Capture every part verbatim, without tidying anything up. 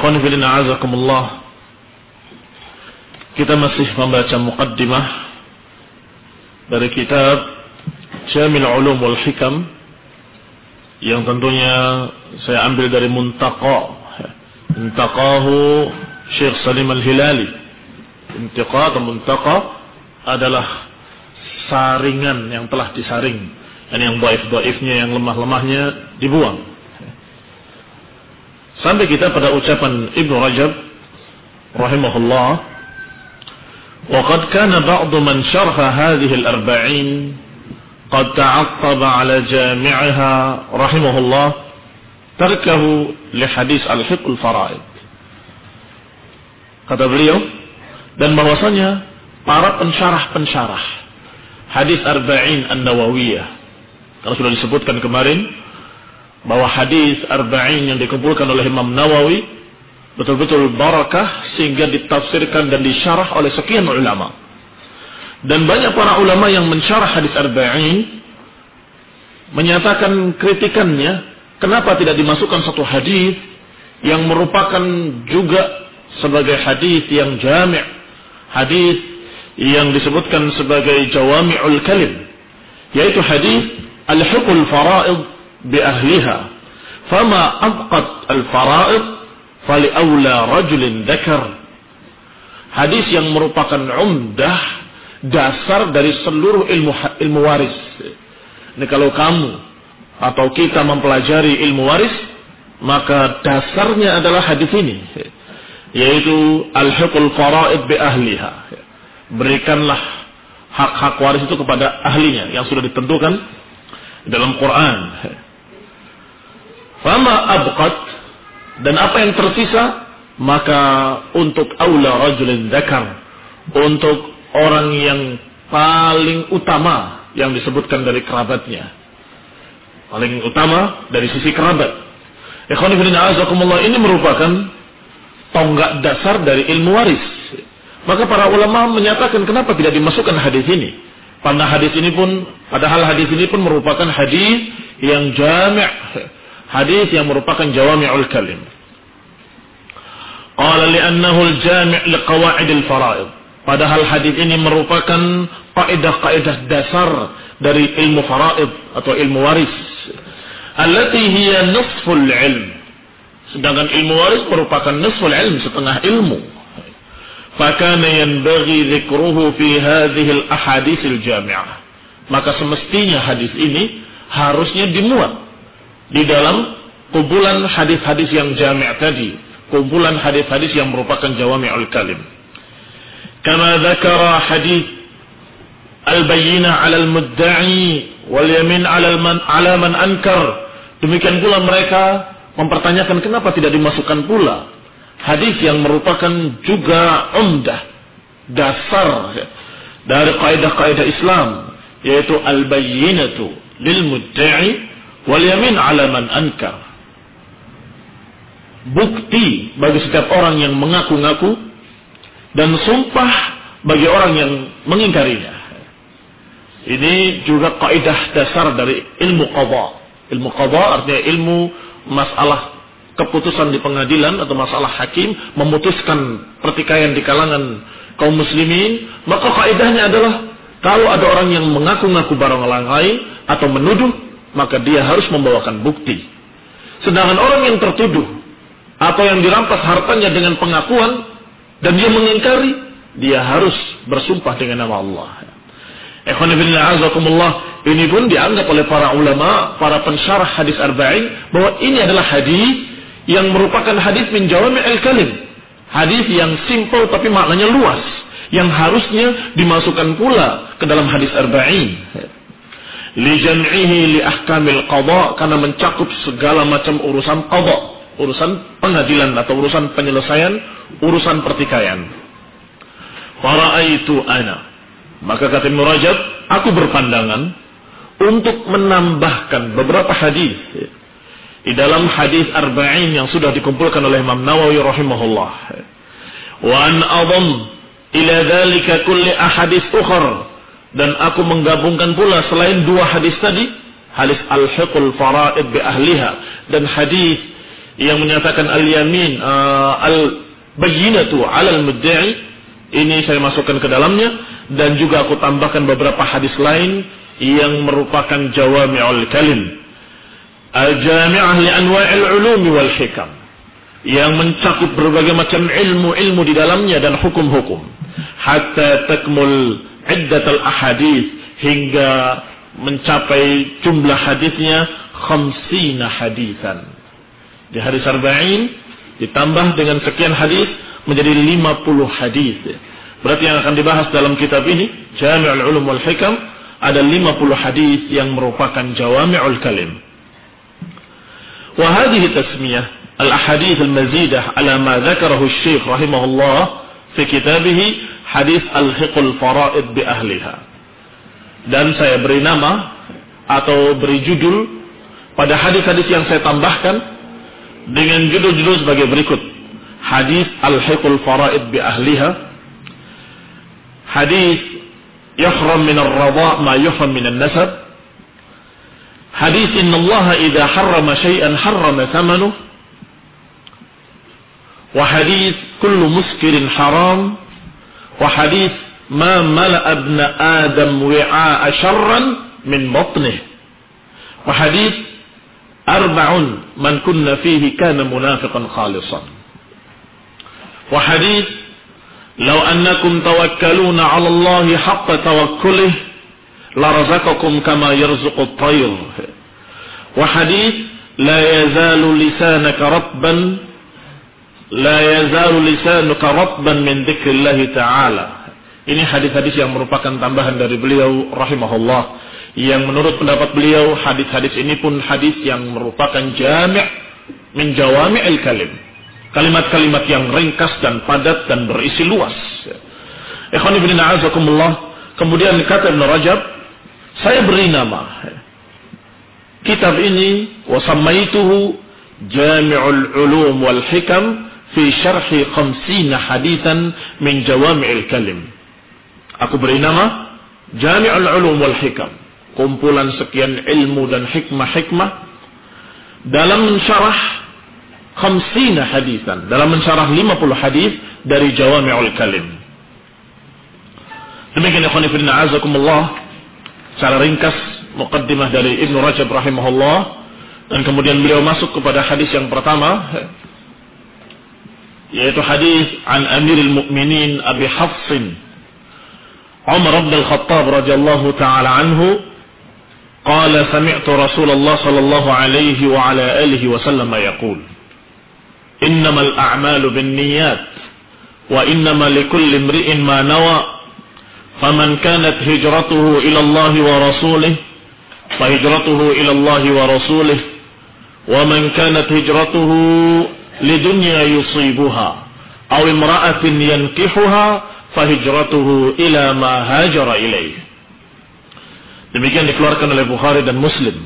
Ikhwani fillah a'azakumullah. Kita masih membaca muqaddimah dari kitab Syamil Ulum wal Hikam yang tentunya saya ambil dari Muntaqa. Muntaqahu Syekh Salim Al-Hilali. Muntaqa atau Muntaqa adalah saringan yang telah disaring, dan yang dhaif-dhaifnya, yang lemah-lemahnya dibuang. Sampai kita pada ucapan Ibnu Rajab rahimahullah, wa qad kana ba'du man syarha hadhihi al-arba'in qad ta'aqqaba 'ala jami'iha rahimahullah tarkahu li hadis al-fiqh al-fara'id. Kata beliau, dan bahwasanya para pensyarah-pensyarah hadis arba'in an-nawawiyah, kalau sudah disebutkan kemarin bahwa hadis arba'in yang dikumpulkan oleh Imam Nawawi betul-betul barakah sehingga ditafsirkan dan disyarah oleh sekian ulama. Dan banyak para ulama yang mensyarah hadis arba'in menyatakan kritikannya, kenapa tidak dimasukkan satu hadis yang merupakan juga sebagai hadis yang jami', hadis yang disebutkan sebagai jawami'ul kalim, yaitu hadis al-hukul fara'id bi ahliha, fama abqat al-fara'id fali awla rajulin dzakar. Hadis yang merupakan umdah, dasar dari seluruh ilmu ilmu waris. Ini kalau kamu atau kita mempelajari ilmu waris, maka dasarnya adalah hadis ini, yaitu al-hukul fara'id bi ahliha. Berikanlah hak-hak waris itu kepada ahlinya yang sudah ditentukan dalam Quran. Fama abqat, dan apa yang tersisa, maka untuk aula rajulin dzakar, untuk orang yang paling utama yang disebutkan dari kerabatnya, paling utama dari sisi kerabat. Ikhwani fillah a'azakumullah, ini merupakan tonggak dasar dari ilmu waris. Maka para ulama menyatakan kenapa tidak dimasukkan hadis ini. Padahal hadis ini pun, padahal hadis ini pun merupakan hadis yang jami', hadis yang merupakan jawami'ul kalim. Qala li'annahu al-jami' liqawa'id al-fara'id. Padahal hadis ini merupakan kaidah-kaidah dasar dari ilmu fara'id atau ilmu waris. Allati hiya nisful ilm. Sedangkan ilmu waris merupakan nisful ilm, setengah ilmu. Fakana yanbaghi dzikruhu fi hadhihi al-ahadits al-jami'ah. Maka semestinya hadis ini harusnya dimuat di dalam kumpulan hadis-hadis yang jami' tadi, kumpulan hadis-hadis yang merupakan jawami'ul kalim. Kama dzakara hadis al-bayyinah 'ala al-mudda'i wal yamin 'ala man 'ala man ankar. Demikian pula mereka mempertanyakan kenapa tidak dimasukkan pula hadis yang merupakan juga umdah, dasar dari kaidah-kaidah Islam, yaitu al-bayyinatu lil mudda'i wal yamin 'ala man ankar. Bukti bagi setiap orang yang mengaku-ngaku dan sumpah bagi orang yang mengingkarinya. Ini juga kaidah dasar dari ilmu qadha. Ilmu qadha artinya ilmu masalah keputusan di pengadilan atau masalah hakim, memutuskan pertikaian di kalangan kaum muslimin. Maka kaidahnya adalah kalau ada orang yang mengaku-ngaku barang lain atau menuduh, maka dia harus membawakan bukti. Sedangkan orang yang tertuduh atau yang dirampas hartanya dengan pengakuan dan dia mengingkari, dia harus bersumpah dengan nama Allah. Ikhwan fillah a'azakumullah, ini pun dianggap oleh para ulama, para pensyarah hadis arba'in, bahwa ini adalah hadis yang merupakan hadis min jawami'il kalim, hadis yang simple tapi maknanya luas, yang harusnya dimasukkan pula ke dalam hadis arba'in. Li jam'ihi li ahkamil qadha, karena mencakup segala macam urusan qadha, urusan pengadilan atau urusan penyelesaian, urusan pertikaian. Fara'aitu ana, maka kata Ibnu Rajab, aku berpandangan untuk menambahkan beberapa hadis di dalam hadis arba'in yang sudah dikumpulkan oleh Imam Nawawi rahimahullah. Wa an adham ila dzalika kulli ahadits ukhra, dan aku menggabungkan pula selain dua hadis tadi, hadis al-hiqul fara'id bi ahliha dan hadis yang menyatakan al-yamin uh, al-bayyinatu 'alal mudda'i, ini saya masukkan ke dalamnya, dan juga aku tambahkan beberapa hadis lain yang merupakan jawami'ul kalim, al-jami'ah li anwa'il ulumi wal hikam, yang mencakup berbagai macam ilmu-ilmu di dalamnya dan hukum-hukum, hatta takmul iddatul ahadits, hingga mencapai jumlah hadisnya khamsina hadisan. Di hadis arba'in ditambah dengan sekian hadis menjadi lima puluh hadis. Berarti yang akan dibahas dalam kitab ini, Jami'ul Ulum wal Hikam, ada lima puluh hadis yang merupakan jawami'ul kalim. Wa hadhihi tasmiyah al-ahadits al-mazidah ala ma dzakarahu asy-syekh rahimahullah fi kitabih hadis al-hiqul faraid bi ahliha. Dan saya beri nama atau beri judul pada hadis-hadis yang saya tambahkan dengan judul-judul sebagai berikut: hadis al-hiqul faraid bi ahliha, hadis yahram min ar-radha' ma yuhram min an-nasab, hadis innallaha idza harrama syai'an harrama thamanuhu, wa hadis kullu muskirin haram, wa hadis ma mala'a ibna adam wi'a'a syarran min batnihi, wa hadis arba'un man kunna fihi kana munafiqan khalisan, wa hadis law annakum tawakkaluna 'ala Allahi haqqa tawakkulih la razaqakum kama yarzuqu at-tayr, wa hadis la yazalu lisanaka ratban la yazalu lisanuka ratban min dzikrillah ta'ala. Ini hadis-hadis yang merupakan tambahan dari beliau rahimahullah, yang menurut pendapat beliau hadis-hadis ini pun hadis yang merupakan jami' min jawami'il kalim, kalimat-kalimat yang ringkas dan padat dan berisi luas. Ikhwani fillah a'azakumullah. Kemudian kata Ibnu Rajab, saya beri nama kitab ini wa sammaituhu Jami'ul Ulum wal Hikam fi syarhi khamsina hadisan min jawami'il kalim. Aku beri nama Jami'ul Ulum wal Hikam, kumpulan sekian ilmu dan hikmah-hikmah dalam mensyarah khamsina hadisan, dalam mensyarah lima puluh hadis dari Jawami'ul Kalim. Demikian ikhwan fillah a'azakumullah, secara ringkas muqaddimah dari Ibnu Rajab rahimahullah, dan kemudian beliau masuk kepada hadis yang pertama, yaitu hadis an Amirul Mukminin Abi Hafsin Umar bin Al-Khattab radhiyallahu ta'ala anhu qala sami'tu Rasulullah sallallahu alaihi wa ala alihi wa sallam yaqul innamal a'malu binniyat wa innama likulli imri'in ma nawa faman kanat hijratuhu ila Allah wa rasulih fa hijratuhu ila Allah wa rasulih wa man kanat hijratuhu lidunya yusibuha aw imra'atin yankihuha fahijratuhu ila ma hajara ilaih. Demikian dikeluarkan oleh Bukhari dan Muslim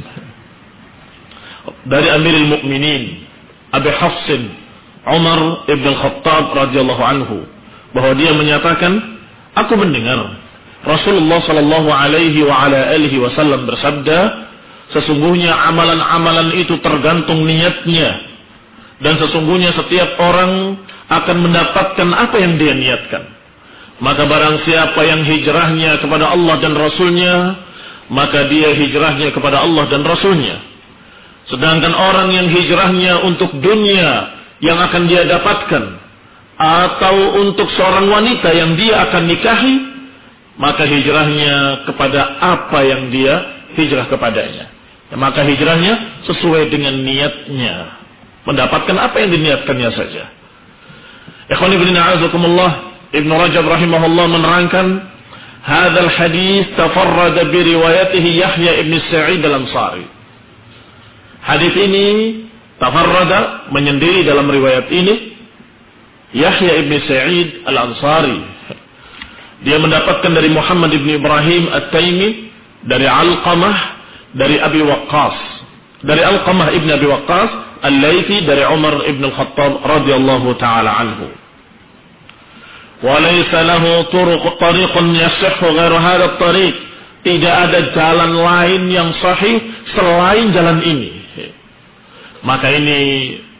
dari Amirul Mukminin Abi Hafsin Umar ibn Khattab radhiyallahu anhu, bahwa dia menyatakan, aku mendengar Rasulullah sallallahu alaihi wa ala alihi wasallam bersabda, sesungguhnya amalan-amalan itu tergantung niatnya, dan sesungguhnya setiap orang akan mendapatkan apa yang dia niatkan. Maka barang siapa yang hijrahnya kepada Allah dan Rasulnya, maka dia hijrahnya kepada Allah dan Rasulnya. Sedangkan orang yang hijrahnya untuk dunia yang akan dia dapatkan, atau untuk seorang wanita yang dia akan nikahi, maka hijrahnya kepada apa yang dia hijrah kepadanya. Maka hijrahnya sesuai dengan niatnya, mendapatkan apa yang diniatkannya saja. Ikhwani fillah a'azakumullah, Ibnu Rajab rahimahullah menerangkan, hadzal hadis tafarrada bi riwayatihi Yahya ibn Sa'id al-Ansari. Hadis ini tafarrada, menyendiri dalam riwayat ini Yahya ibn Sa'id al-Ansari. Dia mendapatkan dari Muhammad ibn Ibrahim at-Taimi, dari Alqamah, dari Abi Waqqas, dari Alqamah ibn Abi Waqqas al-Laythi, dari Umar ibn al-Khattab radhiyallahu ta'ala anhu. وَلَيْسَ لَهُ طُرُقٌ طَرِيقٌ يَصِحُّ غَيْرُ هَذَا الطَّرِيقِ. Tidak ada jalan lain yang sahih selain jalan ini. Maka ini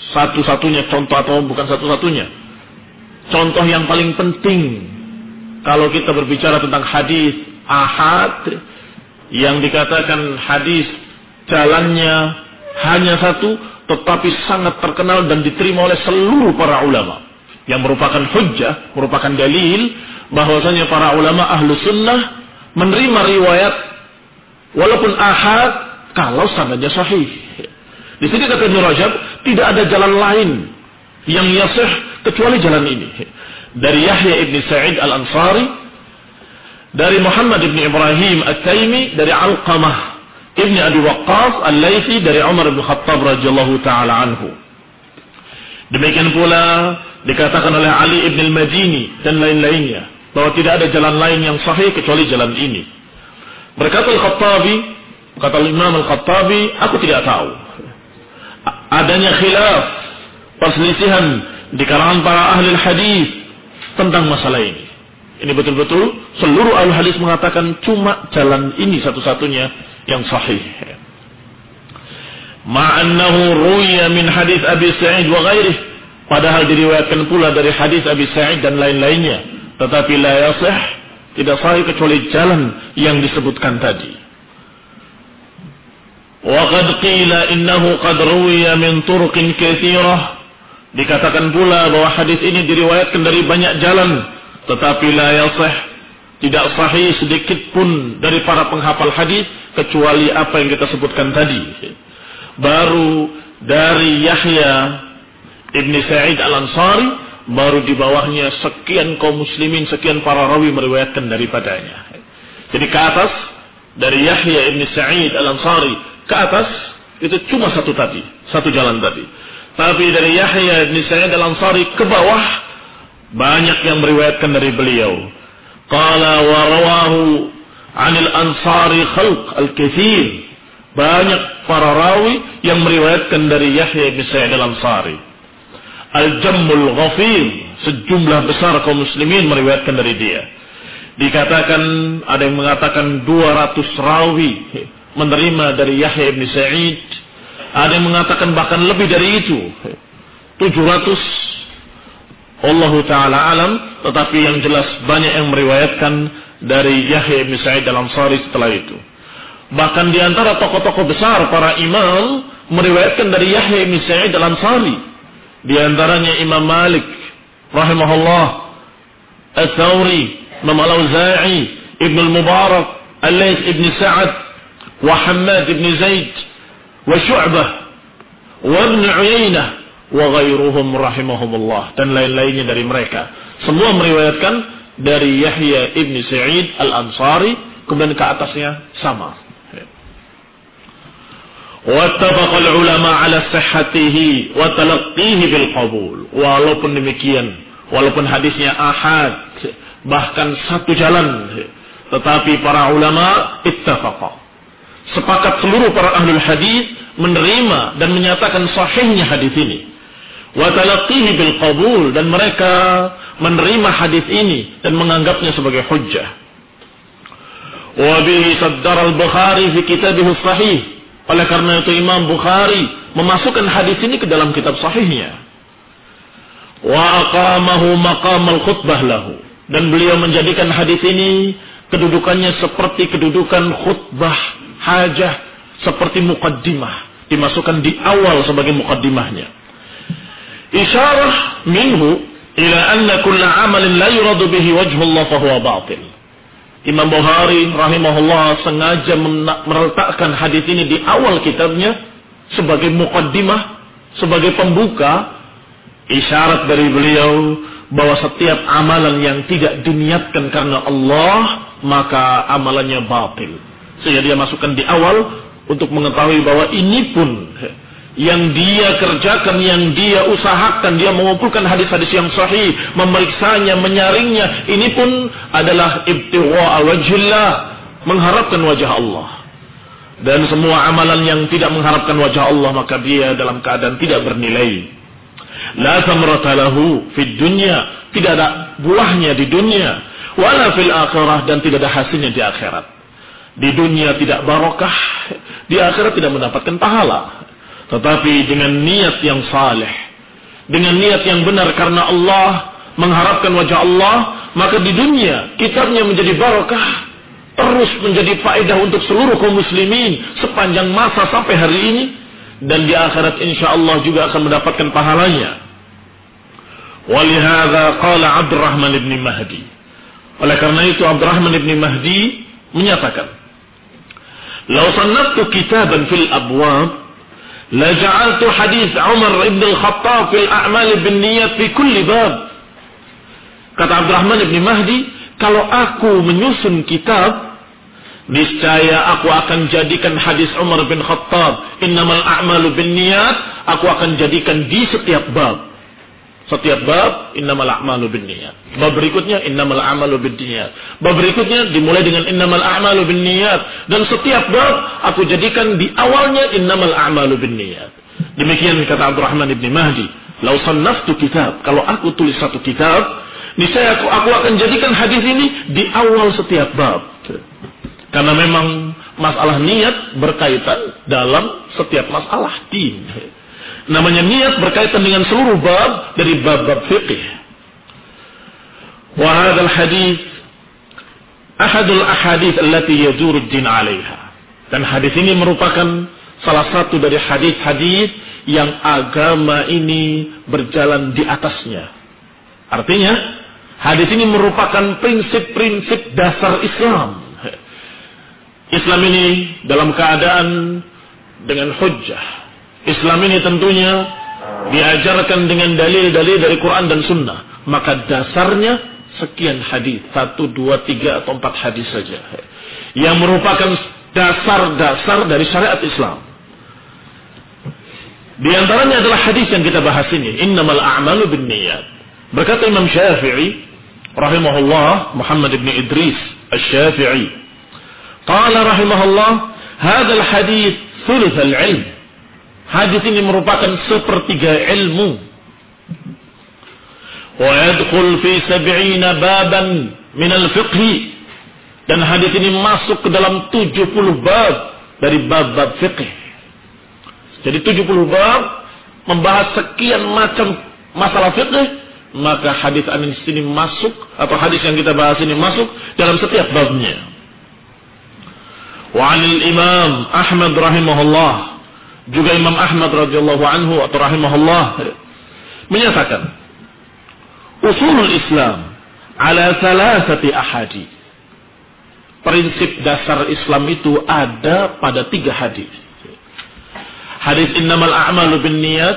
satu-satunya contoh atau bukan satu-satunya. Contoh yang paling penting kalau kita berbicara tentang hadis ahad yang dikatakan hadis jalannya hanya satu tetapi sangat terkenal dan diterima oleh seluruh para ulama, yang merupakan hujjah, merupakan dalil bahwasanya para ulama ahlu sunnah menerima riwayat walaupun ahad kalau sanadnya sahih. Di sini kata Ibnu Rajab, tidak ada jalan lain yang yasih kecuali jalan ini. Dari Yahya ibn Sa'id al-Ansari, dari Muhammad ibn Ibrahim at-Taimi, dari Alqamah ibn Abi Waqqas al-Laythi, dari Umar ibn Khattab radhiyallahu taala anhu. Demikian pula dikatakan oleh Ali ibn al-Madini dan lain-lainnya bahwa tidak ada jalan lain yang sahih kecuali jalan ini. Berkata Al-Khattabi, kata Imam Al-Khattabi, aku tidak tahu adanya khilaf, perselisihan di kalangan para ahli hadis tentang masalah ini. Ini betul-betul seluruh ahli hadis mengatakan cuma jalan ini satu-satunya yang sahih. Ma'annahu ruya min hadis Abi Sa'id wa ghairih, padahal diriwayatkan pula dari hadis Abi Sa'id dan lain-lainnya, tetapi la yasih, tidak sahih kecuali jalan yang disebutkan tadi. Wa qad qila innahu qad ruwiya min turuqin katsirah, dikatakan pula bahwa hadis ini diriwayatkan dari banyak jalan, tetapi la yasih, tidak sahih sedikit pun dari para penghafal hadis kecuali apa yang kita sebutkan tadi. Baru dari Yahya ibn Sa'id al-Ansari, baru di bawahnya sekian kaum muslimin, sekian para rawi meriwayatkan daripadanya. Jadi ke atas dari Yahya ibn Sa'id al-Ansari ke atas itu cuma satu tadi, satu jalan tadi. Tapi dari Yahya ibn Sa'id al-Ansari ke bawah banyak yang meriwayatkan dari beliau. Qala wa rawahu 'anil ansari khalq al-katsir. Banyak para rawi yang meriwayatkan dari Yahya ibn Sa'id al-Ansari. Al-Jammul Ghafir, sejumlah besar kaum muslimin meriwayatkan dari dia. Dikatakan, ada yang mengatakan dua ratus rawi menerima dari Yahya ibn Sa'id. Ada yang mengatakan bahkan lebih dari itu, tujuh ratus. Allahu ta'ala alam. Tetapi yang jelas banyak yang meriwayatkan dari Yahya ibn Sa'id al-Ansari setelah itu. Bahkan di antara tokoh-tokoh besar para imam meriwayatkan dari Yahya ibn Sa'id al-Ansari. Di antaranya Imam Malik rahimahullah, Ats-Tsauri, Imam Al-Auza'i, Ibn al-Mubarak, Al-Layth ibn Sa'ad, wa Hammad ibn Zaid, wa Syu'bah, wa Ibn Uyainah, wa ghairuhum rahimahumullah, dan lain-lainnya dari mereka. Semua meriwayatkan dari Yahya ibn Sa'id al-Ansari, kemudian ke atasnya sama. واتفق العلماء على صحته وتلقيه بالقبول. Walaupun demikian, walaupun hadisnya ahad, bahkan satu jalan, tetapi para ulama ittafaqa, sepakat seluruh para ahlul hadis menerima dan menyatakan sahihnya hadis ini. Wa talaqqihi bil qabul, dan mereka menerima hadis ini dan menganggapnya sebagai hujjah. Wa bihi saddara al-Bukhari fi kitabih sahih. Oleh karena itu Imam Bukhari memasukkan hadis ini ke dalam kitab sahihnya. Wa aqamahu maqam al-khutbah lahu, dan beliau menjadikan hadis ini kedudukannya seperti kedudukan khutbah hajah, seperti muqaddimah, dimasukkan di awal sebagai muqaddimahnya. Isyarah minhu ila anna kulla amalin la yuradu bihi wajhullah fa huwa batil. Imam Bukhari rahimahullah sengaja meletakkan hadis ini di awal kitabnya sebagai muqaddimah, sebagai pembuka, isyarat dari beliau bahwa setiap amalan yang tidak diniatkan karena Allah, maka amalannya batil. Sehingga dia masukkan di awal untuk mengetahui bahwa ini pun yang dia kerjakan, yang dia usahakan, dia mengumpulkan hadis-hadis yang sahih, memeriksanya, menyaringnya, ini pun adalah ibtigha wajhillah, mengharapkan wajah Allah. Dan semua amalan yang tidak mengharapkan wajah Allah, maka dia dalam keadaan tidak bernilai. La thamrata lahu fid dunya, tidak ada buahnya di dunia, wala fil akhirah, dan tidak ada hasilnya di akhirat. Di dunia tidak barokah, di akhirat tidak mendapatkan pahala. tetapi dengan niat yang saleh, dengan niat yang benar karena Allah, mengharapkan wajah Allah, maka di dunia kitabnya menjadi barakah, terus menjadi faedah untuk seluruh kaum muslimin sepanjang masa sampai hari ini, dan di akhirat insyaallah juga akan mendapatkan pahalanya. Walihada qala Abdurrahman ibn Mahdi. Oleh karena itu Abdurrahman ibn Mahdi menyatakan, "Law sannaftu kitaban fil abwab la ja'altu hadits Umar ibn al-Khattab fil a'mal bin niyyat fi kulli bab." Kata Abdurrahman ibn Mahdi, kalau aku menyusun kitab, niscaya aku akan jadikan hadis Umar bin Khattab, innamal a'malu bin niyyat, aku akan jadikan di setiap bab. Setiap bab, innamal a'malu bin niyyat. Bab berikutnya, innamal a'malu bin niyyat. Bab berikutnya dimulai dengan innamal a'malu bin niyyat. Dan setiap bab aku jadikan di awalnya innamal a'malu bin niyyat. Demikian kata Abdurrahman ibn Mahdi. Lau sannaftu kitab, kalau aku tulis satu kitab, niscaya aku, aku akan jadikan hadis ini di awal setiap bab. Karena memang masalah niat berkaitan dalam setiap masalah din. Namanya niat berkaitan dengan seluruh bab dari bab-bab fiqih. Wa hadzal hadits ahadul ahadits allati yaduru ad-din 'alaiha. Dan hadis ini merupakan salah satu dari hadis-hadis yang agama ini berjalan di atasnya. Artinya, hadis ini merupakan prinsip-prinsip dasar Islam. Islam ini dalam keadaan dengan hujjah. Islam ini tentunya diajarkan dengan dalil-dalil dari Quran dan Sunnah. Maka dasarnya sekian hadis, satu, dua, tiga atau empat hadis saja, yang merupakan dasar-dasar dari syariat Islam. Di antaranya adalah hadis yang kita bahas ini, innamal a'malu binniyat. Berkata Imam Syafi'i rahimahullah, Muhammad ibn Idris Asy-Syafi'i, qala rahimahullah, hadzal hadits thuluth al-'ilm. Hadis ini merupakan sepertiga ilmu. Wa yadkhul fi sab'ina baban min al-fiqh. Dan hadis ini masuk ke dalam tujuh puluh bab dari bab-bab fiqh. Jadi tujuh puluh bab membahas sekian macam masalah fiqh, maka hadis ini masuk, atau hadis yang kita bahas ini masuk dalam setiap babnya. Wa 'anil Imam Ahmad rahimahullah, juga Imam Ahmad radhiyallahu anhu atau rahimahullah menyatakan, usulul Islam ala thalathati ahadits. Prinsip dasar Islam itu ada pada tiga hadis. Hadis innamal a'malu binniyat,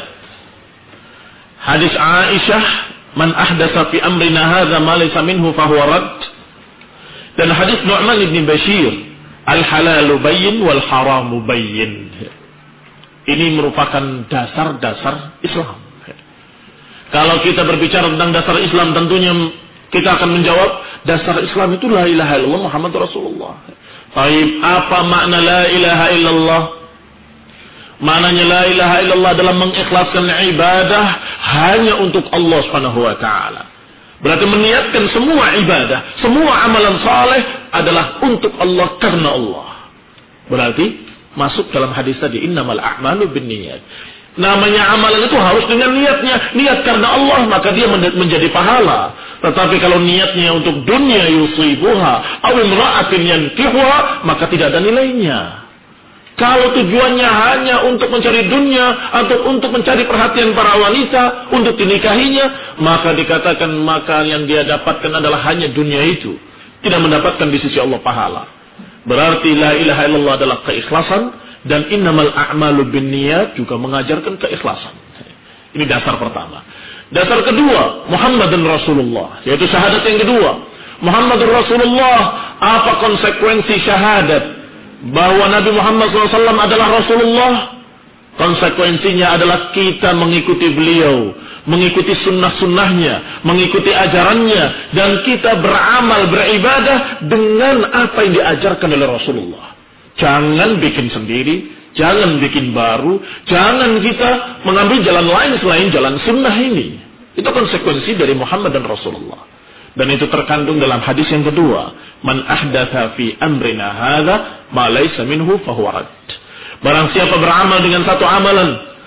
hadis Aisyah, man ahdatsa fi amrina hadza ma laysa minhu fahuwa rad, dan hadis Nu'man bin Bashir, al halalu bayyin wal haramu bayyin. Ini merupakan dasar-dasar Islam. Kalau kita berbicara tentang dasar Islam, tentunya kita akan menjawab, dasar Islam itu la ilaha illallah Muhammad Rasulullah. Baik, apa makna la ilaha illallah? Maknanya la ilaha illallah dalam mengikhlaskan ibadah hanya untuk Allah Subhanahu wa taala. Berarti meniatkan semua ibadah, semua amalan saleh adalah untuk Allah, karena Allah. Berarti masuk dalam hadis tadi, innamal a'malu binniyat. Namanya amalan itu harus dengan niatnya. Niat karena Allah, maka dia menjadi pahala. Tetapi kalau niatnya untuk dunia yusibuha aw imra'atin yankihuha, maka tidak ada nilainya. Kalau tujuannya hanya untuk mencari dunia atau untuk mencari perhatian para wanita untuk dinikahinya, maka dikatakan maka yang dia dapatkan adalah hanya dunia itu, tidak mendapatkan di sisi Allah pahala. Berarti la ilaha illallah adalah keikhlasan, dan innamal a'malu binniyat juga mengajarkan keikhlasan. Ini dasar pertama. Dasar kedua, Muhammadun Rasulullah, yaitu syahadat yang kedua. Muhammadun Rasulullah, apa konsekuensi syahadat bahwa Nabi Muhammad shallallahu alaihi wasallam adalah Rasulullah? Konsekuensinya adalah kita mengikuti beliau, mengikuti sunnah-sunnahnya, mengikuti ajarannya, dan kita beramal, beribadah dengan apa yang diajarkan oleh Rasulullah. Jangan bikin sendiri, jangan bikin baru, jangan kita mengambil jalan lain selain jalan sunnah ini. Itu konsekuensi dari Muhammad dan Rasulullah. Dan itu terkandung dalam hadis yang kedua, man ahdatha fi amrina hadza ma laysa minhu fahuwa rad. Barang siapa beramal dengan satu amalan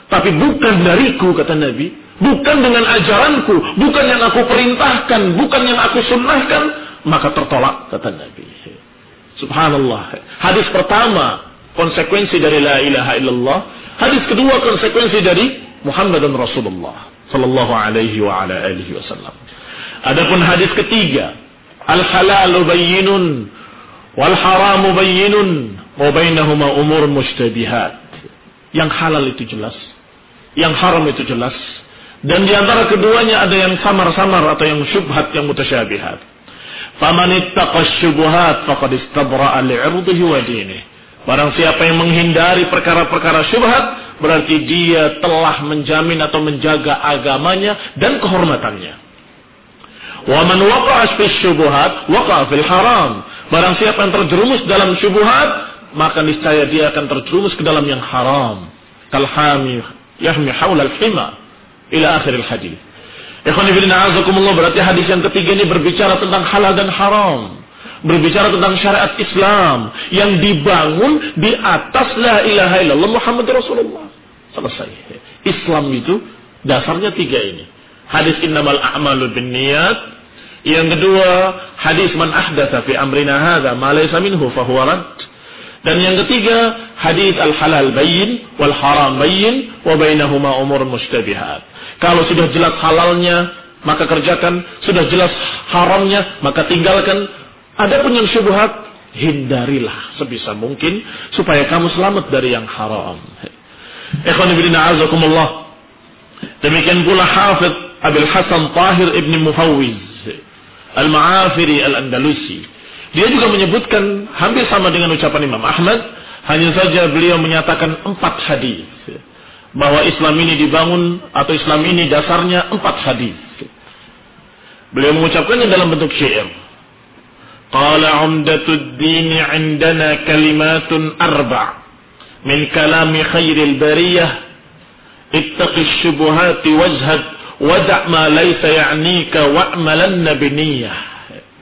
tapi bukan dariku, kata Nabi, bukan dengan ajaranku, bukan yang aku perintahkan, bukan yang aku sunnahkan, maka tertolak, kata Nabi. Subhanallah. Hadis pertama, konsekuensi dari la ilaha illallah. Hadis kedua, konsekuensi dari Muhammadun Rasulullah sallallahu alaihi wa ala alihi wasallam. Adapun hadis ketiga, al-halalu bayyinun wal haramu bayyinun wa bainahuma umur mushtabihat. Yang halal itu jelas, yang haram itu jelas, dan di antara keduanya ada yang samar-samar atau yang syubhat, yang mutasyabihat. Faman ittaqash syubuhat faqad istabra'a li'irdihi wa dinihi. Barang siapa yang menghindari perkara-perkara syubhat, berarti dia telah menjamin atau menjaga agamanya dan kehormatannya. Wa man waqa'a fi syubuhat waqa'a fil haram. Barang siapa yang terjerumus dalam syubhat, maka niscaya dia akan terjerumus ke dalam yang haram. Kalhami yahmi haula al-hima ila akhir al-hadis. Ikhwan fillah azakumullah, berarti hadis yang ketiga ini berbicara tentang halal dan haram. Berbicara tentang syariat Islam yang dibangun di atas la ilaha illallah Muhammad Rasulullah. Selesai. Islam itu dasarnya tiga ini. Hadis innamal a'malu binniyat. Yang kedua, hadis man ahdatsa fi amrina hadza ma laysa minhu fa huwa rad. Dan yang ketiga, hadis al-halal bayyin wal haram bayyin wa bainahuma umur mushtabihat. Kalau sudah jelas halalnya, maka kerjakan, sudah jelas haramnya, maka tinggalkan. Adapun yang syubhat, hindarilah sebisa mungkin supaya kamu selamat dari yang haram. Ikhwan fillah azakumullah. Demikian pula Hafidz Abil Hasan Tahir Ibn Mufawwiz Al-Ma'afiri Al-Andalusi. Dia juga menyebutkan hampir sama dengan ucapan Imam Ahmad, hanya saja beliau menyatakan empat hadis. Bahwa Islam ini dibangun atau Islam ini dasarnya empat hadis. Beliau mengucapkannya dalam bentuk syair. Qala umdatud dini indana kalimatun arba' min kalami khairil bariyah ittaqi syubuhati wajhad wada' ma laysa ya'nika wa'malanna biniyah.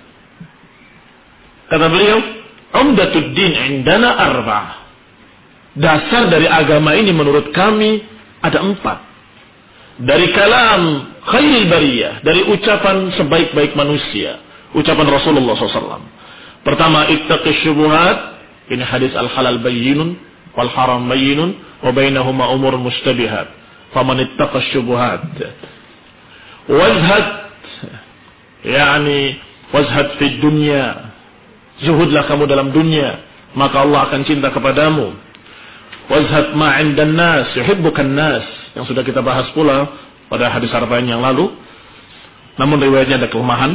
Kata beliau, umdatud din indana arba'. Dasar dari agama ini menurut kami ada empat. Dari kalam khairil bariyah, dari ucapan sebaik-baik manusia, ucapan Rasulullah shallallahu alaihi wasallam. Pertama, ittaqi syubuhat. Ini hadis al-halal bayyinun wal haram bayyinun wa bainahuma umur mushtabihat. Faman ittaqa syubuhat wazhad, yani wazhad fi dunya, zuhudlah kamu dalam dunia, maka Allah akan cinta kepadamu. Wazhad ma 'indan nas yuhibbukan nas, yang sudah kita bahas pula pada hadis arba'in yang lalu, namun riwayatnya ada kelemahan.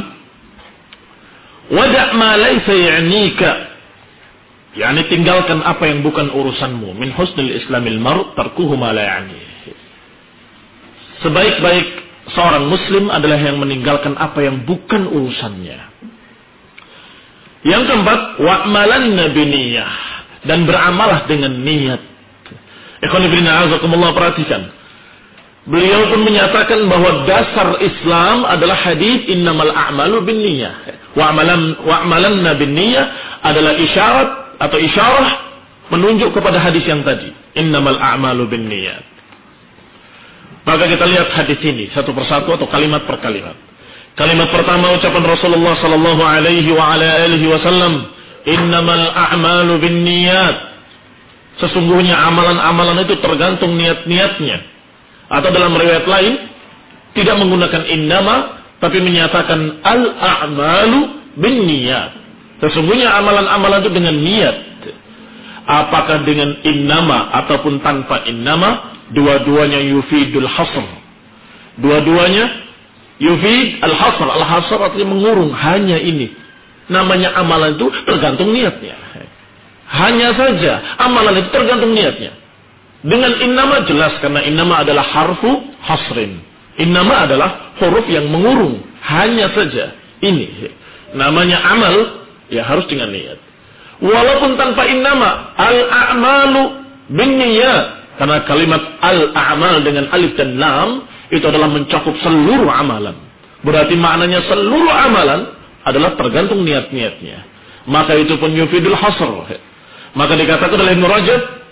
Wada' ma laysa ya'nika, yani tinggalkan apa yang bukan urusanmu. Min husnil islamil mar' tarkuhu ma la ya'ni. Sebaik-baik seorang muslim adalah yang meninggalkan apa yang bukan urusannya. Yang keempat, wa'malanna biniyah, dan beramalah dengan niat. Ikhwan fillah azakumullah, perhatikan. Beliau pun menyatakan bahwa dasar Islam adalah hadis innamal a'malu binniyah. Wa'malan wa'malanna binniyah adalah isyarat atau isyarah menunjuk kepada hadis yang tadi, innamal a'malu binniyat. Maka kita lihat hadis ini satu persatu atau kalimat per kalimat. Kalimat pertama ucapan Rasulullah sallallahu alaihi wa ala alihi wasallam, innamal a'malu binniyat. Sesungguhnya amalan-amalan itu tergantung niat-niatnya. Atau dalam riwayat lain tidak menggunakan innama tapi menyatakan al-a'malu binniyat. Sesungguhnya amalan-amalan itu dengan niat. Apakah dengan innama ataupun tanpa innama, dua-duanya yufidul hasr. Dua-duanya yufid al-hasr. Al-hasr artinya mengurung, hanya ini. Namanya amalan itu tergantung niatnya. Hanya saja amalan itu tergantung niatnya. Dengan innama jelas, karena innama adalah harfu hasrin. Innama adalah huruf yang mengurung. Hanya saja ini. Namanya amal, ya harus dengan niat. Walaupun tanpa innama, al-a'malu binniyat. Karena kalimat al-a'mal dengan alif dan lam itu adalah mencakup seluruh amalan. Berarti maknanya seluruh amalan adalah tergantung niat-niatnya. Maka itu pun yufidul hasr. Maka dikatakan oleh Ibnu Rajab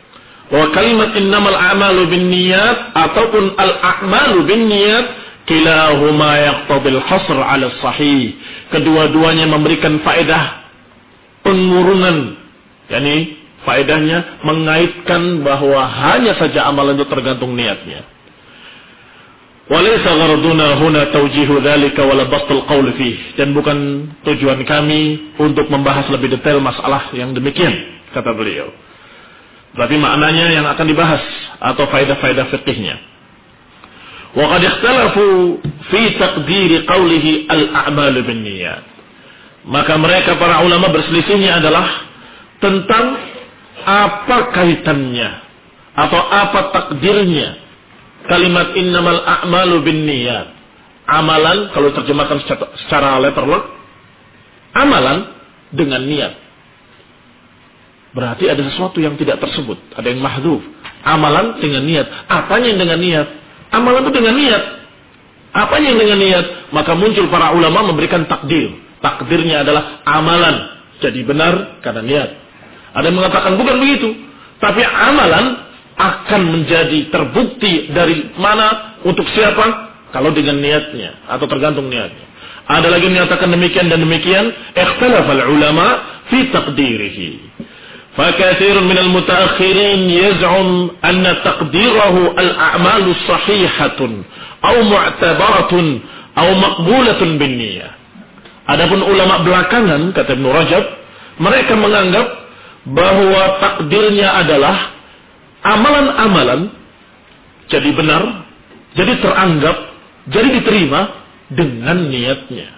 bahwa kalimat innamal a'malu binniyat ataupun al-a'malu binniyat kilahuma yaqtadil hasr 'ala sahih. Kedua-duanya memberikan faedah pengurunan, yakni faedahnya mengaitkan bahwa hanya saja amalan itu tergantung niatnya. Walaysa gharduna huna tawjihu dzalika wala bastul qaul fihi, dan bukan tujuan kami untuk membahas lebih detail masalah yang demikian, kata beliau. Tapi maknanya yang akan dibahas atau faedah-faedah fikihnya. Wa qad ikhtalafu fi taqdir qawlihi al-a'malu binniyat. Maka mereka para ulama berselisihnya adalah tentang apa kaitannya atau apa takdirnya kalimat innamal a'malu binniyat. Amalan, kalau terjemahkan secara, secara letterlock, amalan dengan niat. Berarti ada sesuatu yang tidak tersebut, ada yang mahdhuf. Amalan dengan niat. Apanya yang dengan niat? Amalan itu dengan niat. Apanya yang dengan niat? Maka muncul para ulama memberikan takdir. Takdirnya adalah amalan jadi benar karena niat. Ada yang mengatakan bukan begitu, tapi amalan akan menjadi terbukti dari mana untuk siapa kalau dengan niatnya atau tergantung niatnya. Ada lagi menyatakan demikian dan demikian. Ikhtalafal ulama fi taqdirihi. Fakatsirun minal mutaakhirin yaz'um anna taqdirahu al-a'malu sahihatun aw mu'tabaratun aw maqbulatun binniyah. Adapun ulama belakangan, kata Ibnu Rajab, mereka menganggap bahwa takdirnya adalah amalan-amalan jadi benar, jadi teranggap, jadi diterima dengan niatnya.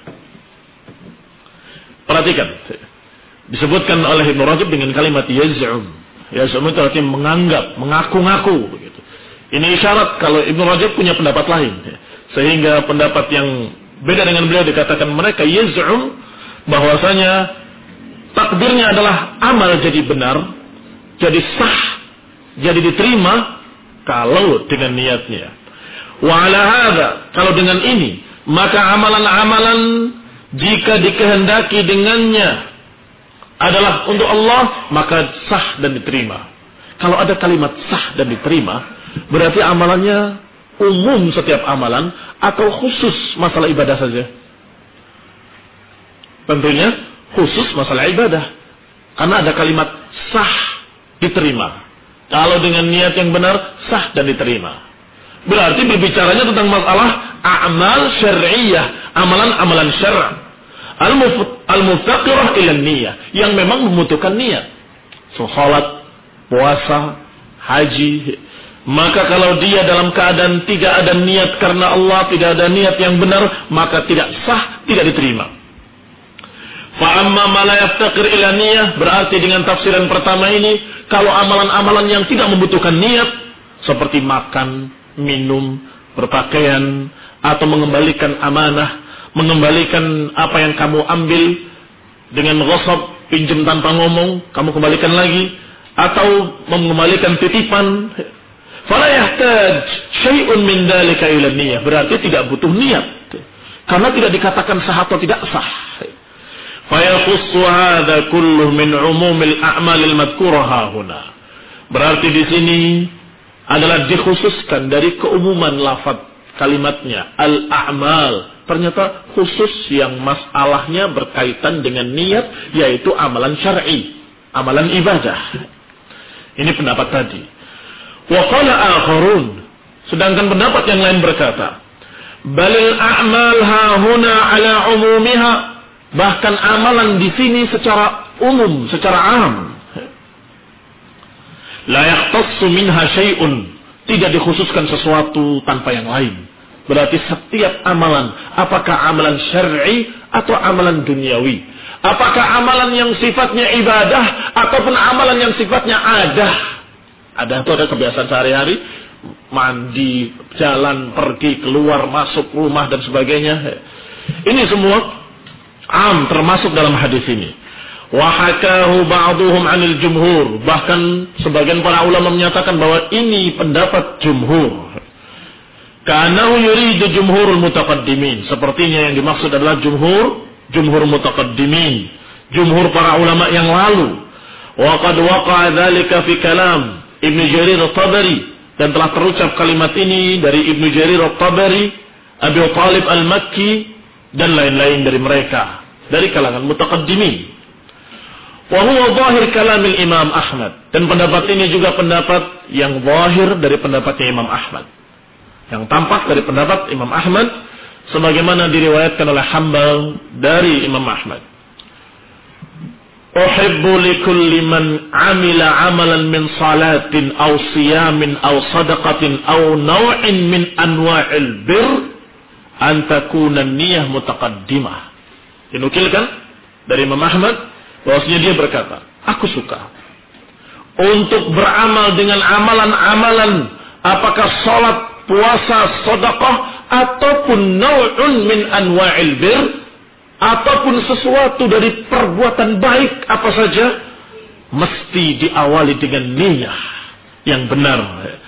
Perhatikan, disebutkan oleh Ibnu Rajab dengan kalimat yaz'um. Yaz'um itu artinya menganggap, mengaku-ngaku begitu. Ini isyarat kalau Ibnu Rajab punya pendapat lain, sehingga pendapat yang beda dengan beliau dikatakan mereka yaz'um bahwasanya takdirnya adalah amal jadi benar, jadi sah, jadi diterima kalau dengan niatnya. Wa ala hadza, kalau dengan ini, maka amalan-amalan jika dikehendaki dengannya adalah untuk Allah, maka sah dan diterima. Kalau ada kalimat sah dan diterima, berarti amalannya umum setiap amalan atau khusus masalah ibadah saja? Tentunya khusus masalah ibadah. Karena ada kalimat sah diterima. Kalau dengan niat yang benar, sah dan diterima. Berarti berbicaranya tentang masalah a'mal syar'iyyah, amalan-amalan syar'. Al-muftaqirah ila niyah, yang memang membutuhkan niat. So, salat, puasa, haji. Maka kalau dia dalam keadaan tidak ada niat karena Allah, tidak ada niat yang benar, maka tidak sah, tidak diterima. Fa'amma ma la yaftaqir ila niyah, berarti dengan tafsiran pertama ini, kalau amalan-amalan yang tidak membutuhkan niat, seperti makan, minum, berpakaian, atau mengembalikan amanah, mengembalikan apa yang kamu ambil dengan ghasab, pinjam tanpa ngomong, kamu kembalikan lagi, atau mengembalikan titipan, fala yahtaj syai'un min dzalika ila niyah, berarti tidak butuh niat. Karena tidak dikatakan sah atau tidak sah. Fayakhussu hadza kullu min umumil a'malil madhkurah huna. Berarti di sini adalah dikhususkan dari keumuman lafaz kalimatnya al-a'mal. Ternyata khusus yang masalahnya berkaitan dengan niat, yaitu amalan syar'i, amalan ibadah. Ini pendapat tadi. Wa qala akharun, sedangkan pendapat yang lain berkata, balil a'mal hahuna ala umumiha, bahkan amalan di sini secara umum, secara am. La yahtassu minha syai'un, tidak dikhususkan sesuatu tanpa yang lain. Berarti setiap amalan, apakah amalan syar'i atau amalan duniawi, apakah amalan yang sifatnya ibadah ataupun amalan yang sifatnya adah. Ada itu ada kebiasaan sehari-hari, mandi, jalan, pergi, keluar, masuk rumah dan sebagainya. Ini semua am termasuk dalam hadis ini. Wa hakahu ba'dhum 'anil jumhur, bahkan sebagian para ulama menyatakan bahwa ini pendapat jumhur. Kanahu yuridu jumhurul mutaqaddimin, sepertinya yang dimaksud adalah jumhur, jumhur mutaqaddimin, jumhur para ulama yang lalu. Wa qad waqa'a dzalika fi kalam, Ibnu Jarir At-Tabari, dan telah terucap kalimat ini dari Ibnu Jarir At-Tabari, Abu Talib Al-Makki, dan lain-lain dari mereka dari kalangan mutaqaddimin. Wa huwa zahir kalamil Imam Ahmad, dan pendapat ini juga pendapat yang zahir dari pendapatnya Imam Ahmad, yang tampak dari pendapat Imam Ahmad sebagaimana diriwayatkan oleh Hanbal dari Imam Ahmad. Uhibbu likulli man amila amalan min salatin aw siyamin aw sadaqatin aw naw'in min anwa'il bir an takuna niyyah mutaqaddimah. Dinukilkan dari Imam Ahmad bahwasanya dia berkata, aku suka untuk beramal dengan amalan-amalan, apakah salat, puasa, sedekah, ataupun naw'un min anwa'il bir, ataupun sesuatu dari perbuatan baik apa saja, mesti diawali dengan niyyah yang benar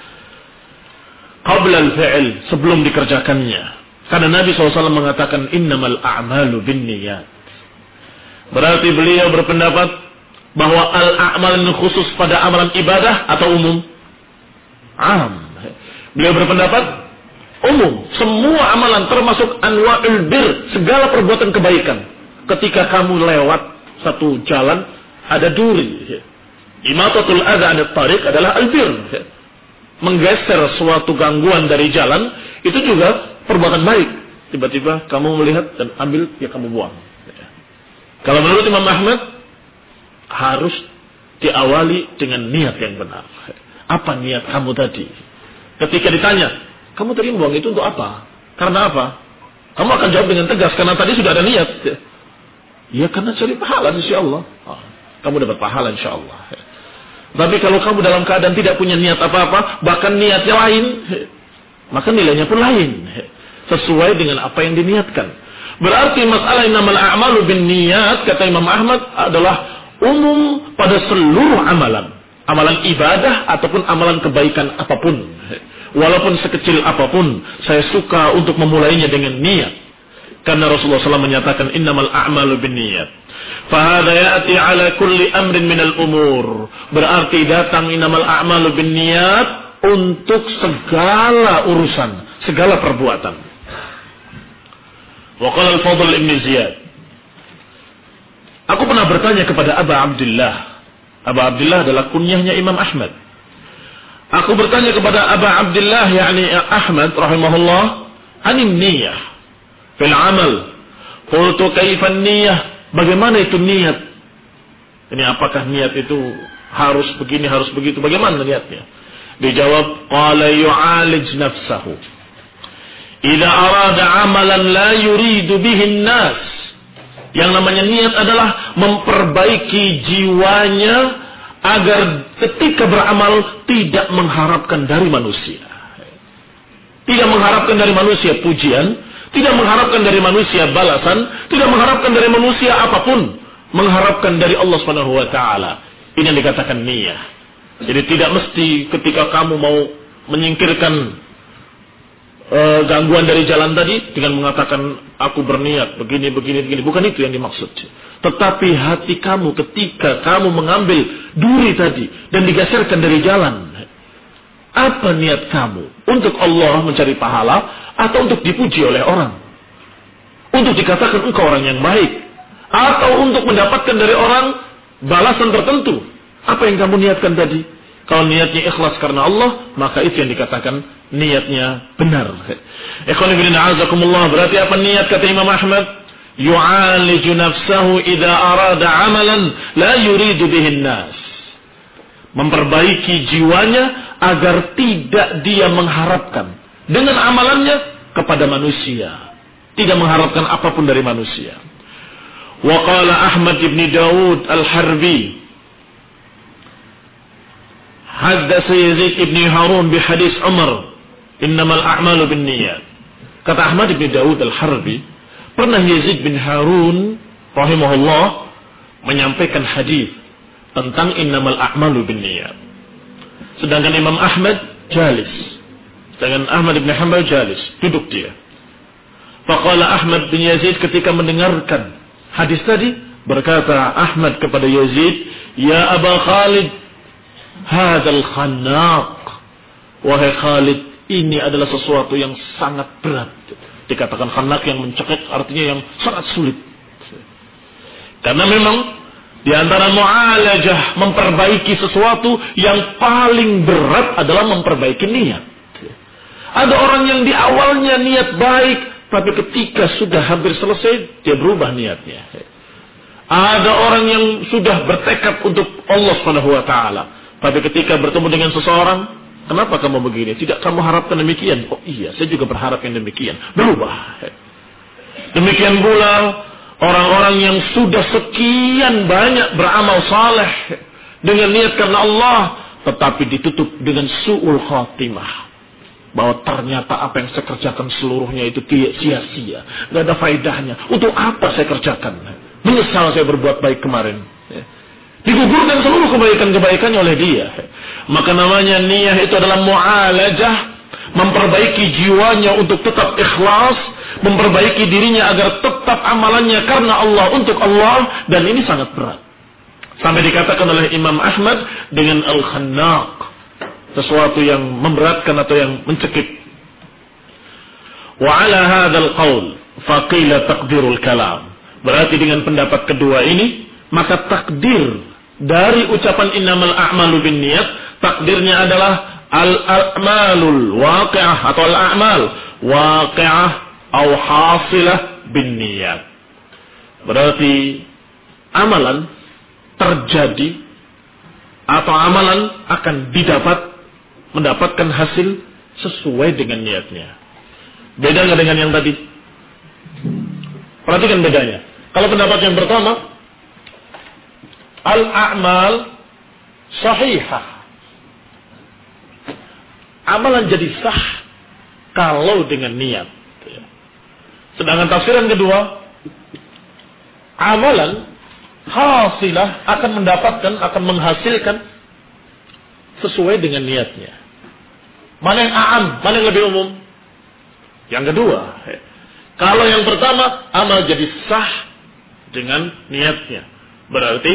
qabla al-fi'l, sebelum dikerjakannya. Karena Nabi shallallahu alaihi wasallam mengatakan innamal a'malu binniyat. Berarti beliau berpendapat bahwa al-a'mal khusus pada amalan ibadah atau umum? Am. Beliau berpendapat umum. Semua amalan termasuk anwa'ul bir, segala perbuatan kebaikan. Ketika kamu lewat satu jalan, ada duri. Imatatul adza 'anil tariq adalah al-bir. Menggeser suatu gangguan dari jalan, itu juga perbuatan baik. Tiba-tiba kamu melihat dan ambil, ya kamu buang. Kalau menurut Imam Ahmad, harus diawali dengan niat yang benar. Apa niat kamu tadi? Ketika ditanya, kamu tadi membuang itu untuk apa? Karena apa? Kamu akan jawab dengan tegas, karena tadi sudah ada niat. Ya karena cari pahala insyaallah. Oh, kamu dapat pahala insyaallah. Tapi kalau kamu dalam keadaan tidak punya niat apa-apa, bahkan niatnya lain, maka nilainya pun lain. Sesuai dengan apa yang diniatkan. Berarti masalah innamal a'malu binniyat, kata Imam Ahmad, adalah umum pada seluruh amalan. Amalan ibadah ataupun amalan kebaikan apapun. Walaupun sekecil apapun, saya suka untuk memulainya dengan niat. Karena Rasulullah shallallahu alaihi wasallam menyatakan innamal a'malu binniyat. Fahadha ya'ti ala kulli amrin minal umur. Berarti datang innamal a'malu binniyat untuk segala urusan, segala perbuatan. Wa qala al-Fadl ibn Ziyad. Aku pernah bertanya kepada Aba Abdullah. Aba Abdullah adalah kunyahnya Imam Ahmad. Aku bertanya kepada Aba Abdullah, yakni Ahmad rahimahullah, anin niyah fil amal. Qultu kaifa niyah? Bagaimana itu niat? Ini apakah niat itu harus begini, harus begitu? Bagaimana niatnya? Dijawab, qala yu'alij nafsahu. Idza arada amalan la yuridu bihi nas. Yang namanya niat adalah memperbaiki jiwanya agar ketika beramal tidak mengharapkan dari manusia. Tidak mengharapkan dari manusia pujian, tidak mengharapkan dari manusia balasan, tidak mengharapkan dari manusia apapun, mengharapkan dari Allah Subhanahu wa taala. Ini yang dikatakan niat. Jadi tidak mesti ketika kamu mau menyingkirkan Uh, gangguan dari jalan tadi dengan mengatakan aku berniat begini begini begini, bukan itu yang dimaksud. Tetapi hati kamu ketika kamu mengambil duri tadi dan digeserkan dari jalan, apa niat kamu? Untuk Allah mencari pahala atau untuk dipuji oleh orang? Untuk dikatakan engkau orang yang baik, atau untuk mendapatkan dari orang balasan tertentu? Apa yang kamu niatkan tadi? Kalau niatnya ikhlas karena Allah, maka itu yang dikatakan niatnya benar. Ikhwan fillah azakumullah, berarti apa niat kata Imam Ahmad? Yu'aliju nafsahu idza arada amalan la yuridu bihi nas. Memperbaiki jiwanya agar tidak dia mengharapkan dengan amalannya kepada manusia, tidak mengharapkan apapun dari manusia. Wa qala Ahmad ibn Daud Al-Harbi, Haddatsa Yazid ibn Harun bi hadis Umar, innamal a'malu binniyat. Kata Ahmad ibn Daud Al-Harbi, pernah Yazid bin Harun rahimahullah menyampaikan hadis tentang innamal a'malu binniyat. Sedangkan Imam Ahmad jalis. Sedangkan Ahmad ibn Hanbal jalis, duduk dia. Faqala Ahmad bin Yazid ketika mendengarkan hadis tadi, berkata Ahmad kepada Yazid, "Ya Aba Khalid, hadzal khannaq. Wahai Khalid, ini adalah sesuatu yang sangat berat. Dikatakan khannaq yang mencekik, artinya yang sangat sulit. Karena memang di antara mu'alajah, memperbaiki sesuatu yang paling berat adalah memperbaiki niat. Ada orang yang di awalnya niat baik, tapi ketika sudah hampir selesai, dia berubah niatnya. Ada orang yang sudah bertekad untuk Allah Subhanahu wa taala, tapi ketika bertemu dengan seseorang, kenapa kamu begini? Tidak kamu harapkan demikian? Oh iya, saya juga berharap yang demikian. Berubah. Demikian pula orang-orang yang sudah sekian banyak beramal saleh dengan niat karena Allah, tetapi ditutup dengan su'ul khatimah. Bahwa ternyata apa yang saya kerjakan seluruhnya itu sia-sia. Tidak ada faedahnya. Untuk apa saya kerjakan? Menyesal saya berbuat baik kemarin. Digugurkan seluruh kebaikan-kebaikannya oleh dia. Maka namanya niat itu adalah mu'alajah. Memperbaiki jiwanya untuk tetap ikhlas. Memperbaiki dirinya agar tetap amalannya karena Allah, untuk Allah. Dan ini sangat berat. Sampai dikatakan oleh Imam Ahmad dengan al-khannaq. Sesuatu yang memberatkan atau yang mencekik. Wa ala hadzal qaul faqila taqdirul kalam. Berarti dengan pendapat kedua ini, maka takdir dari ucapan innamal a'malu binniyat, takdirnya adalah al-a'malul waqi'ah atau al-a'mal waqi'ah atau hasilah binniyat. Berarti amalan terjadi atau amalan akan didapat, mendapatkan hasil sesuai dengan niatnya. Beda nggak dengan yang tadi? Perhatikan bedanya. Kalau pendapat yang pertama, al-a'mal sahihah. Amalan jadi sah kalau dengan niat. Sedangkan tafsiran kedua, amalan hasilah akan mendapatkan, akan menghasilkan sesuai dengan niatnya. Mana yang a'am, mana yang lebih umum? Yang kedua. Kalau yang pertama, amal jadi sah dengan niatnya. Berarti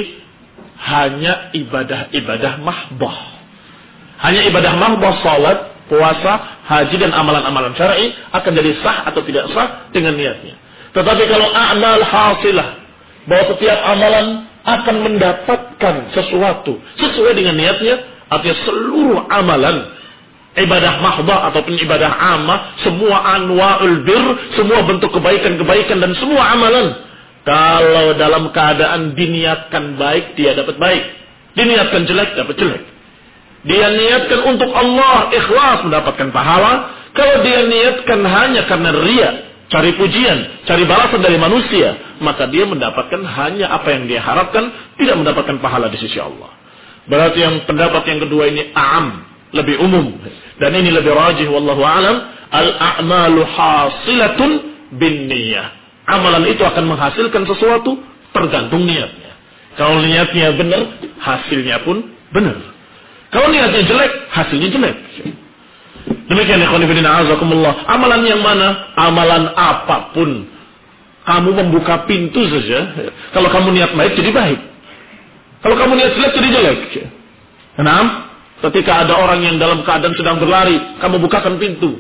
hanya ibadah-ibadah mahdoh. Hanya ibadah mahdoh, salat, puasa, haji dan amalan-amalan syar'i akan jadi sah atau tidak sah dengan niatnya. Tetapi kalau a'mal hasilah, bahwa setiap amalan akan mendapatkan sesuatu sesuai dengan niatnya, artinya seluruh amalan ibadah mahdah ataupun ibadah ammah, semua anwa'ul bir, semua bentuk kebaikan-kebaikan dan semua amalan, kalau dalam keadaan diniatkan baik, dia dapat baik. Diniatkan jelek, dapat jelek. Dia niatkan untuk Allah, ikhlas, mendapatkan pahala. Kalau dia niatkan hanya karena riya, cari pujian, cari balasan dari manusia, maka dia mendapatkan hanya apa yang dia harapkan, tidak mendapatkan pahala di sisi Allah. Berarti yang pendapat yang kedua ini a'am, lebih umum, dan ini lebih rajih wallahu alam. Al-a'malu hasilatun binniyah. Amalan itu akan menghasilkan sesuatu tergantung niatnya. Kalau niatnya benar, hasilnya pun benar. Kalau niatnya jelek, hasilnya jelek. Demikian ikhwan fillah azakumullah. Amalan yang mana? Amalan apapun. Kamu membuka pintu saja, kalau kamu niat baik jadi baik. Kalau kamu niat jelek jadi jelek. Kenapa? Ketika ada orang yang dalam keadaan sedang berlari, kamu bukakan pintu,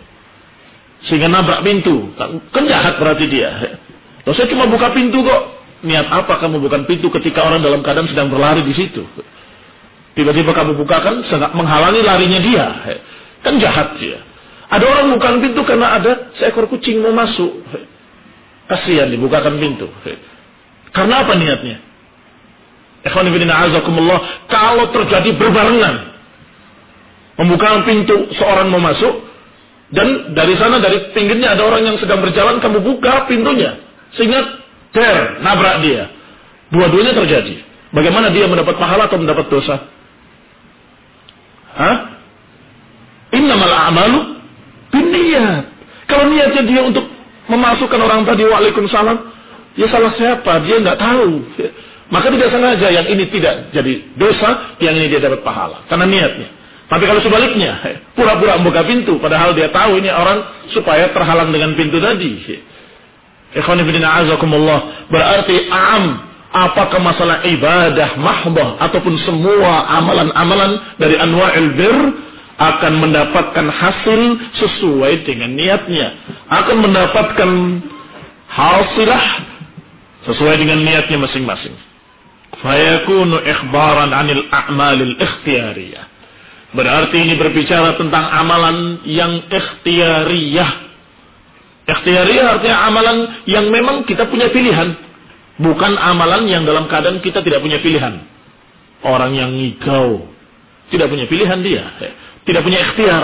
sehingga nabrak pintu, kan jahat berarti dia. Loh, saya cuma buka pintu kok. Niat apa kamu buka pintu ketika orang dalam keadaan sedang berlari di situ? Tiba-tiba kamu bukakan, sangat menghalangi larinya dia. Kan jahat dia. Ada orang buka pintu karena ada seekor kucing mau masuk. Kasihan dibukakan pintu. Karena apa niatnya? Ikhwan fillah azakumullah, kalau terjadi berbarengan, membuka pintu seorang mau masuk, dan dari sana dari pinggirnya ada orang yang sedang berjalan, kamu buka pintunya, sehingga ter nabrak dia. Dua-duanya terjadi. Bagaimana dia mendapat pahala atau mendapat dosa? Hah? Innamal a'malu binniyat. Kalau niatnya dia untuk memasukkan orang tadi, waalaikumsalam, ya salah siapa? Dia nggak tahu. Maka tidak sengaja, yang ini tidak jadi dosa, yang ini dia dapat pahala karena niatnya. Tapi kalau sebaliknya, pura-pura membuka pintu padahal dia tahu ini orang supaya terhalang dengan pintu tadi. Ikhwan fillah azakumullah, berarti a'am apakah masalah ibadah mahdah ataupun semua amalan-amalan dari anwa'il bir, akan mendapatkan hasil sesuai dengan niatnya, akan mendapatkan hasilah sesuai dengan niatnya masing-masing. Fayakunu ikhbaran 'anil a'malil ikhtiyariyah. Berarti ini berbicara tentang amalan yang ikhtiyariyah. Ikhtiyariyah artinya amalan yang memang kita punya pilihan, bukan amalan yang dalam keadaan kita tidak punya pilihan. Orang yang ngigau tidak punya pilihan dia, tidak punya ikhtiar.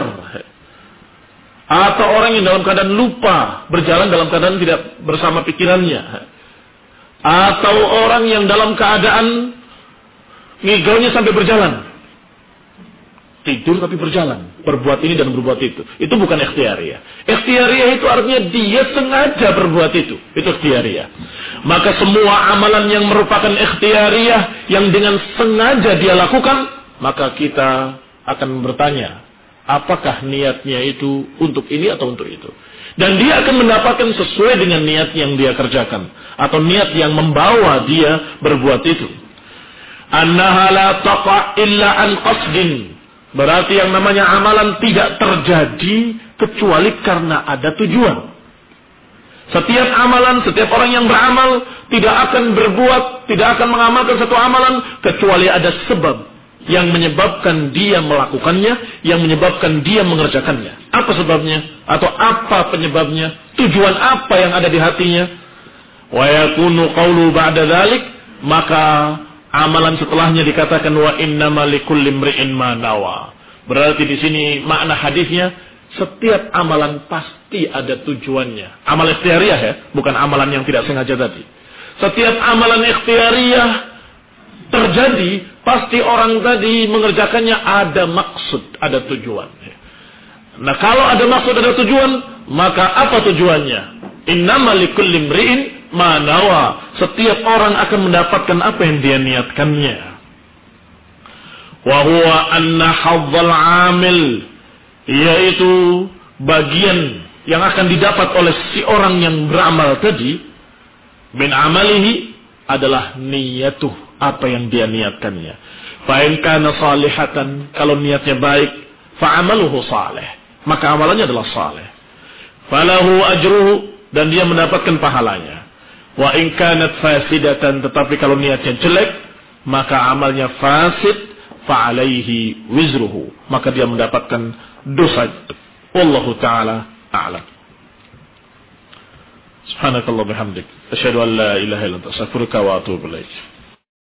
Atau orang yang dalam keadaan lupa, berjalan dalam keadaan tidak bersama pikirannya. Atau orang yang dalam keadaan ngigaunya sampai berjalan. Tidur tapi berjalan, berbuat ini dan berbuat itu. Itu bukan ikhtiyariyah. Ikhtiyariyah itu artinya dia sengaja berbuat itu. Itu ikhtiyariyah. Maka semua amalan yang merupakan ikhtiyariyah, yang dengan sengaja dia lakukan, maka kita akan bertanya, apakah niatnya itu untuk ini atau untuk itu. Dan dia akan mendapatkan sesuai dengan niat yang dia kerjakan, atau niat yang membawa dia berbuat itu. Annaha la taqa illa an qasdin. Berarti yang namanya amalan tidak terjadi kecuali karena ada tujuan. Setiap amalan, setiap orang yang beramal tidak akan berbuat, tidak akan mengamalkan satu amalan kecuali ada sebab yang menyebabkan dia melakukannya, yang menyebabkan dia mengerjakannya. Apa sebabnya? Atau apa penyebabnya? Tujuan apa yang ada di hatinya? Wa yakunu qawlu ba'da dzalik, maka amalan setelahnya dikatakan wa innamal likulli imri'in ma nawa. Berarti di sini makna hadisnya, setiap amalan pasti ada tujuannya. Amal ikhtiyariyah ya, bukan amalan yang tidak sengaja tadi. Setiap amalan ikhtiyariyah terjadi, pasti orang tadi mengerjakannya ada maksud, ada tujuan. Nah, kalau ada maksud, ada tujuan, maka apa tujuannya? Innamal likulli imri'in ma nawa. Setiap orang akan mendapatkan apa yang dia niatkannya. Wa huwa anna hadzal 'amil, yaitu bagian yang akan didapat oleh si orang yang beramal tadi, min amalihi, adalah niyatuh, apa yang dia niatkannya. Fa in kana salihatan, kalau niatnya baik, fa amaluhu salih, maka amalannya adalah salih. Falahu ajruhu, dan dia mendapatkan pahalanya. Wa in kanat fasidatan, tetapi kalau niatnya jelek, maka amalnya fasid, fa alaihi wizruhu, maka dia mendapatkan dosa. Wallahu taala a'lam. Subhanakallah bihamdik, asyhadu an la ilaha illa anta, astaghfiruka wa atubu ilaik.